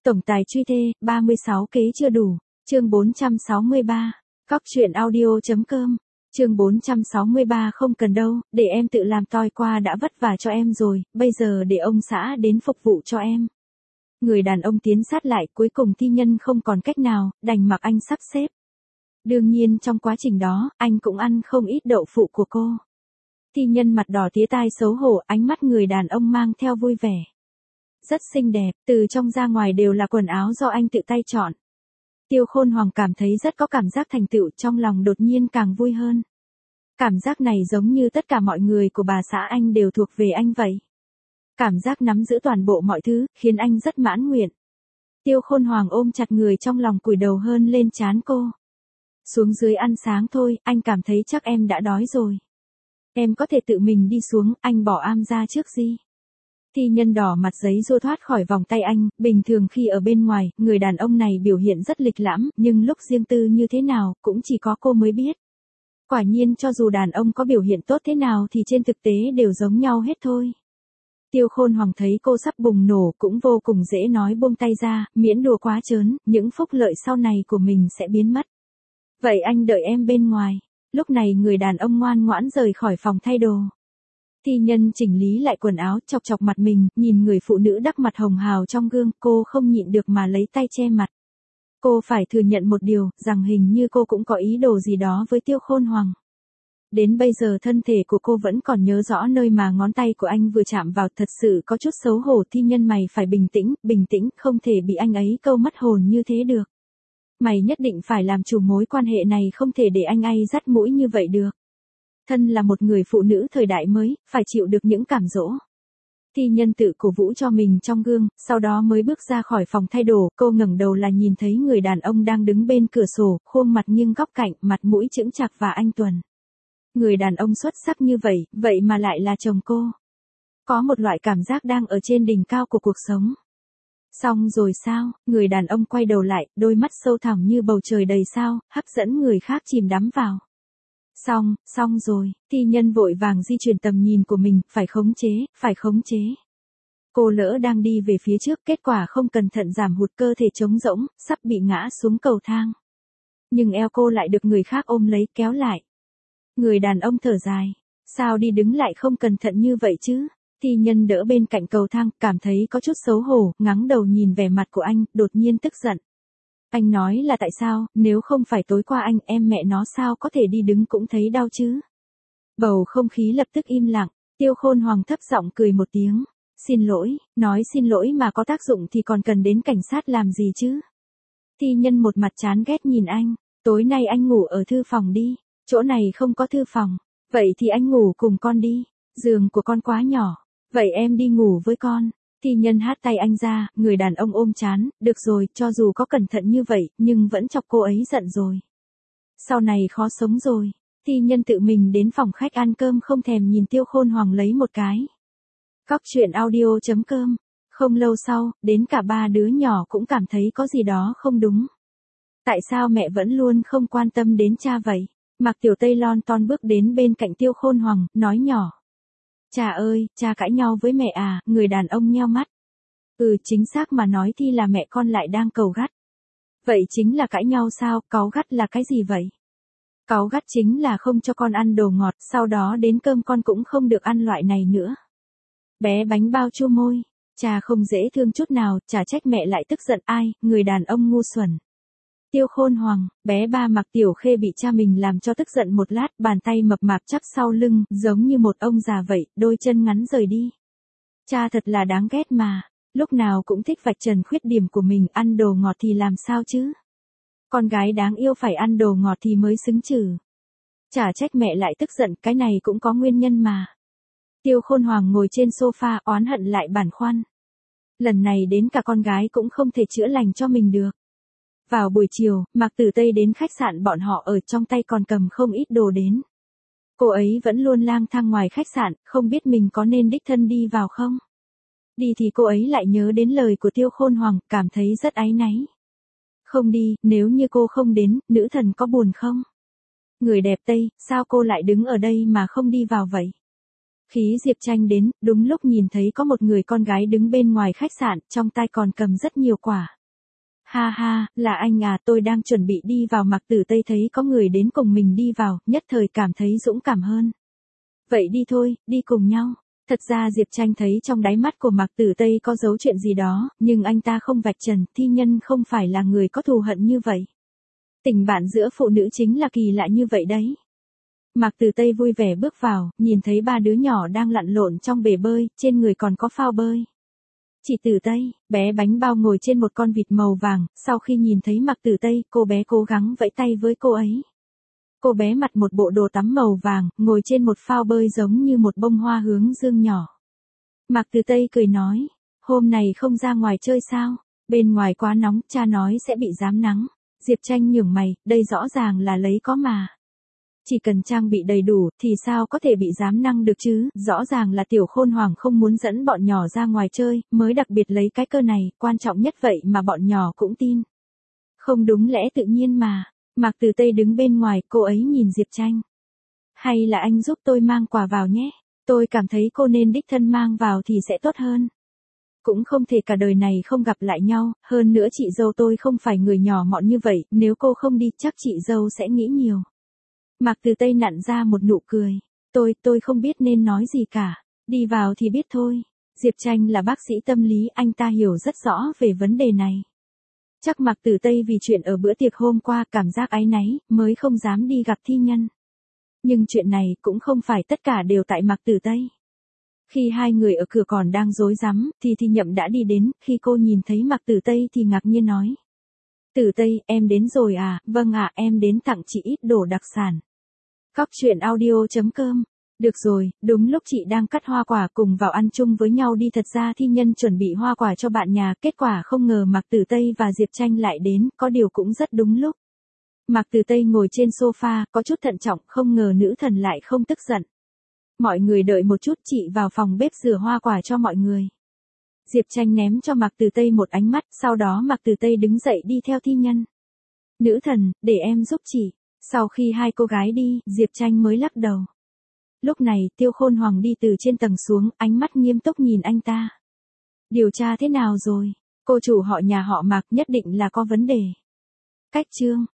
Tổng tài truy thê, 36 kế chưa đủ. Chương 463. Cóc truyện audio.com. Chương 463 không cần đâu, để em tự làm toi qua đã vất vả cho em rồi, bây giờ để ông xã đến phục vụ cho em. Người đàn ông tiến sát lại, cuối cùng thi nhân không còn cách nào, đành mặc anh sắp xếp. Đương nhiên trong quá trình đó, anh cũng ăn không ít đậu phụ của cô. Thi nhân mặt đỏ tía tai xấu hổ, ánh mắt người đàn ông mang theo vui vẻ. Rất xinh đẹp, từ trong ra ngoài đều là quần áo do anh tự tay chọn. Tiêu Khôn Hoàng cảm thấy rất có cảm giác thành tựu, trong lòng đột nhiên càng vui hơn. Cảm giác này giống như tất cả mọi người của bà xã anh đều thuộc về anh vậy. Cảm giác nắm giữ toàn bộ mọi thứ, khiến anh rất mãn nguyện. Tiêu Khôn Hoàng ôm chặt người trong lòng, cúi đầu hơn lên trán cô. Xuống dưới ăn sáng thôi, anh cảm thấy chắc em đã đói rồi. Em có thể tự mình đi xuống, anh bỏ am ra trước gì. Thi nhân đỏ mặt giấy rua thoát khỏi vòng tay anh, bình thường khi ở bên ngoài, người đàn ông này biểu hiện rất lịch lãm, nhưng lúc riêng tư như thế nào, cũng chỉ có cô mới biết. Quả nhiên cho dù đàn ông có biểu hiện tốt thế nào thì trên thực tế đều giống nhau hết thôi. Tiêu Khôn Hoàng thấy cô sắp bùng nổ cũng vô cùng dễ nói buông tay ra, miễn đùa quá trớn, những phúc lợi sau này của mình sẽ biến mất. Vậy anh đợi em bên ngoài. Lúc này người đàn ông ngoan ngoãn rời khỏi phòng thay đồ. Thi nhân chỉnh lý lại quần áo, chọc chọc mặt mình, nhìn người phụ nữ đắc mặt hồng hào trong gương, cô không nhịn được mà lấy tay che mặt. Cô phải thừa nhận một điều, rằng hình như cô cũng có ý đồ gì đó với Tiêu Khôn Hoàng. Đến bây giờ thân thể của cô vẫn còn nhớ rõ nơi mà ngón tay của anh vừa chạm vào, thật sự có chút xấu hổ. Thi nhân, mày phải bình tĩnh, không thể bị anh ấy câu mất hồn như thế được. Mày nhất định phải làm chủ mối quan hệ này, không thể để anh ấy dắt mũi như vậy được. Thân là một người phụ nữ thời đại mới, phải chịu được những cám dỗ. Thi nhân tự cổ vũ cho mình trong gương, sau đó mới bước ra khỏi phòng thay đồ, cô ngẩng đầu là nhìn thấy người đàn ông đang đứng bên cửa sổ, khuôn mặt nghiêng góc cạnh, mặt mũi chững chạc và anh tuấn. Người đàn ông xuất sắc như vậy mà lại là chồng cô. Có một loại cảm giác đang ở trên đỉnh cao của cuộc sống. Xong rồi sao? Người đàn ông quay đầu lại, đôi mắt sâu thẳm như bầu trời đầy sao, hấp dẫn người khác chìm đắm vào. Xong rồi, thi nhân vội vàng di chuyển tầm nhìn của mình, phải khống chế. Cô lỡ đang đi về phía trước, kết quả không cẩn thận giảm hụt, cơ thể trống rỗng, sắp bị ngã xuống cầu thang. Nhưng eo cô lại được người khác ôm lấy, kéo lại. Người đàn ông thở dài, sao đi đứng lại không cẩn thận như vậy chứ? Thi nhân đỡ bên cạnh cầu thang, cảm thấy có chút xấu hổ, ngẩng đầu nhìn vẻ mặt của anh, đột nhiên tức giận. Anh nói là tại sao, nếu không phải tối qua anh, em mẹ nó sao có thể đi đứng cũng thấy đau chứ? Bầu không khí lập tức im lặng, Tiêu Khôn Hoàng thấp giọng cười một tiếng. Xin lỗi, nói xin lỗi mà có tác dụng thì còn cần đến cảnh sát làm gì chứ? Thi nhân một mặt chán ghét nhìn anh, tối nay anh ngủ ở thư phòng đi, chỗ này không có thư phòng, vậy thì anh ngủ cùng con đi, giường của con quá nhỏ, vậy em đi ngủ với con. Thi nhân hất tay anh ra, người đàn ông ôm trán, được rồi, cho dù có cẩn thận như vậy, nhưng vẫn chọc cô ấy giận rồi. Sau này khó sống rồi. Thi nhân tự mình đến phòng khách ăn cơm, không thèm nhìn Tiêu Khôn Hoàng lấy một cái. Cóc truyện audio.com. Không lâu sau, đến cả ba đứa nhỏ cũng cảm thấy có gì đó không đúng. Tại sao mẹ vẫn luôn không quan tâm đến cha vậy? Mạc Tiểu Tây lon ton bước đến bên cạnh Tiêu Khôn Hoàng, nói nhỏ. Cha ơi, cha cãi nhau với mẹ à? Người đàn ông nheo mắt. Chính xác mà nói thì là mẹ con lại đang càu gắt. Vậy chính là cãi nhau sao? Cáu gắt là cái gì vậy? Cáu gắt chính là không cho con ăn đồ ngọt, sau đó đến cơm con cũng không được ăn loại này nữa. Bé bánh bao chua môi. Cha không dễ thương chút nào, chả trách mẹ lại tức giận. Ai? Người đàn ông ngu xuẩn. Tiêu Khôn Hoàng, bé ba Mạc Tiểu Khê bị cha mình làm cho tức giận một lát, bàn tay mập mạp chắp sau lưng, giống như một ông già vậy, đôi chân ngắn rời đi. Cha thật là đáng ghét mà, lúc nào cũng thích vạch trần khuyết điểm của mình, ăn đồ ngọt thì làm sao chứ? Con gái đáng yêu phải ăn đồ ngọt thì mới xứng chứ. Chả trách mẹ lại tức giận, cái này cũng có nguyên nhân mà. Tiêu Khôn Hoàng ngồi trên sofa, oán hận lại băn khoăn. Lần này đến cả con gái cũng không thể chữa lành cho mình được. Vào buổi chiều, Mạc Tử Tây đến khách sạn bọn họ ở, trong tay còn cầm không ít đồ đến. Cô ấy vẫn luôn lang thang ngoài khách sạn, không biết mình có nên đích thân đi vào không? Đi thì cô ấy lại nhớ đến lời của Tiêu Khôn Hoàng, cảm thấy rất áy náy. Không đi, nếu như cô không đến, nữ thần có buồn không? Người đẹp Tây, sao cô lại đứng ở đây mà không đi vào vậy? Khí Diệp Tranh đến, đúng lúc nhìn thấy có một người con gái đứng bên ngoài khách sạn, trong tay còn cầm rất nhiều quả. Ha ha, là anh à, tôi đang chuẩn bị đi vào. Mạc Tử Tây thấy có người đến cùng mình đi vào, nhất thời cảm thấy dũng cảm hơn. Vậy đi thôi, đi cùng nhau. Thật ra Diệp Tranh thấy trong đáy mắt của Mạc Tử Tây có dấu chuyện gì đó, nhưng anh ta không vạch trần, thi nhân không phải là người có thù hận như vậy. Tình bạn giữa phụ nữ chính là kỳ lạ như vậy đấy. Mạc Tử Tây vui vẻ bước vào, nhìn thấy 3 đứa nhỏ đang lặn lộn trong bể bơi, trên người còn có phao bơi. Chị Tử Tây, bé bánh bao ngồi trên một con vịt màu vàng, sau khi nhìn thấy Mạc Tử Tây, cô bé cố gắng vẫy tay với cô ấy. Cô bé mặc một bộ đồ tắm màu vàng, ngồi trên một phao bơi giống như một bông hoa hướng dương nhỏ. Mạc Tử Tây cười nói, hôm này không ra ngoài chơi sao? Bên ngoài quá nóng, cha nói sẽ bị rám nắng. Diệp Tranh nhướng mày, đây rõ ràng là lấy có mà. Chỉ cần trang bị đầy đủ thì sao có thể bị rám nắng được chứ, rõ ràng là Tiểu Khôn Hoàng không muốn dẫn bọn nhỏ ra ngoài chơi, mới đặc biệt lấy cái cơ này, quan trọng nhất vậy mà bọn nhỏ cũng tin. Không đúng lẽ tự nhiên mà. Mạc Tử Tây đứng bên ngoài, cô ấy nhìn Diệp Tranh. Hay là anh giúp tôi mang quà vào nhé, tôi cảm thấy cô nên đích thân mang vào thì sẽ tốt hơn. Cũng không thể cả đời này không gặp lại nhau, hơn nữa chị dâu tôi không phải người nhỏ mọn như vậy, nếu cô không đi chắc chị dâu sẽ nghĩ nhiều. Mạc Tử Tây nặn ra một nụ cười. Tôi không biết nên nói gì cả. Đi vào thì biết thôi. Diệp Tranh là bác sĩ tâm lý, anh ta hiểu rất rõ về vấn đề này. Chắc Mạc Tử Tây vì chuyện ở bữa tiệc hôm qua cảm giác áy náy, mới không dám đi gặp thi nhân. Nhưng chuyện này cũng không phải tất cả đều tại Mạc Tử Tây. Khi hai người ở cửa còn đang rối rắm, thì Thi Nhậm đã đi đến, khi cô nhìn thấy Mạc Tử Tây thì ngạc nhiên nói. Tử Tây, em đến rồi à, vâng ạ, em đến tặng chị ít đồ đặc sản. Cóc truyện audio.com. Được rồi, đúng lúc chị đang cắt hoa quả cùng vào ăn chung với nhau đi. Thật ra thi nhân chuẩn bị hoa quả cho bạn nhà, kết quả không ngờ Mạc Tử Tây và Diệp Tranh lại đến, có điều cũng rất đúng lúc. Mạc Tử Tây ngồi trên sofa, có chút thận trọng, không ngờ nữ thần lại không tức giận. Mọi người đợi một chút, chị vào phòng bếp rửa hoa quả cho mọi người. Diệp Tranh ném cho Mạc Tử Tây một ánh mắt, sau đó Mạc Tử Tây đứng dậy đi theo thi nhân. Nữ thần, để em giúp chị. Sau khi hai cô gái đi, Diệp Tranh mới lắc đầu. Lúc này, Tiêu Khôn Hoàng đi từ trên tầng xuống, ánh mắt nghiêm túc nhìn anh ta. Điều tra thế nào rồi? Cô chủ họ nhà họ Mạc nhất định là có vấn đề. Cách chương.